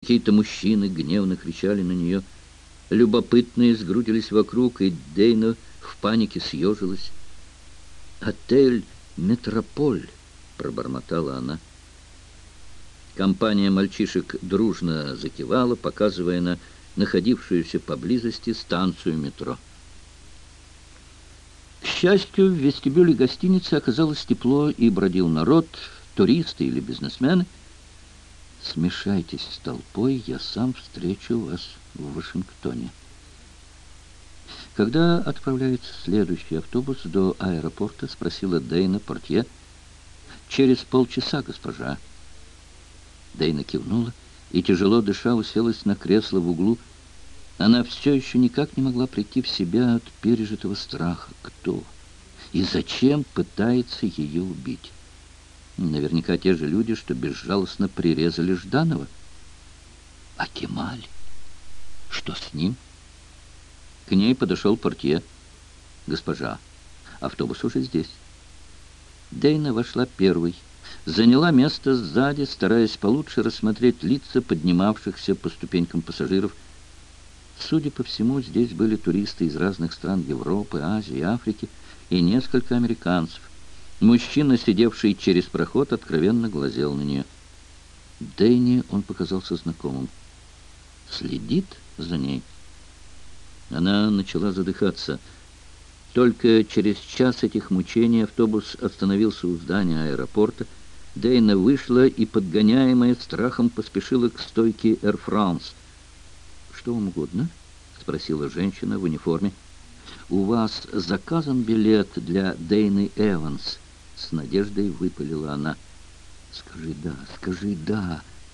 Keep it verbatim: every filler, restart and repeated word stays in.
Какие-то мужчины гневно кричали на нее. Любопытные сгрудились вокруг, и Дейна в панике съежилась. «Отель «Метрополь», — пробормотала она. Компания мальчишек дружно закивала, показывая на находившуюся поблизости станцию метро. К счастью, в вестибюле гостиницы оказалось тепло, и бродил народ, туристы или бизнесмены. «Смешайтесь с толпой, я сам встречу вас в Вашингтоне». «Когда отправляется следующий автобус до аэропорта?» — спросила Дейна портье. «Через полчаса, госпожа». Дейна кивнула и, тяжело дыша, уселась на кресло в углу. Она все еще никак не могла прийти в себя от пережитого страха. Кто и зачем пытается ее убить? Наверняка те же люди, что безжалостно прирезали Жданова. А Кемаль? Что с ним? К ней подошел портье. «Госпожа, автобус уже здесь». Дейна вошла первой, заняла место сзади, стараясь получше рассмотреть лица поднимавшихся по ступенькам пассажиров. Судя по всему, здесь были туристы из разных стран Европы, Азии, Африки и несколько американцев. Мужчина, сидевший через проход, откровенно глазел на нее. Дейне он показался знакомым. Следит за ней. Она начала задыхаться. Только через час этих мучений автобус остановился у здания аэропорта. Дейна вышла и, подгоняемая страхом, поспешила к стойке Air France. «Что вам угодно?» — спросила женщина в униформе. «У вас заказан билет для Дейны Эванс?» — с надеждой выпалила она. «Скажи «да», скажи «да».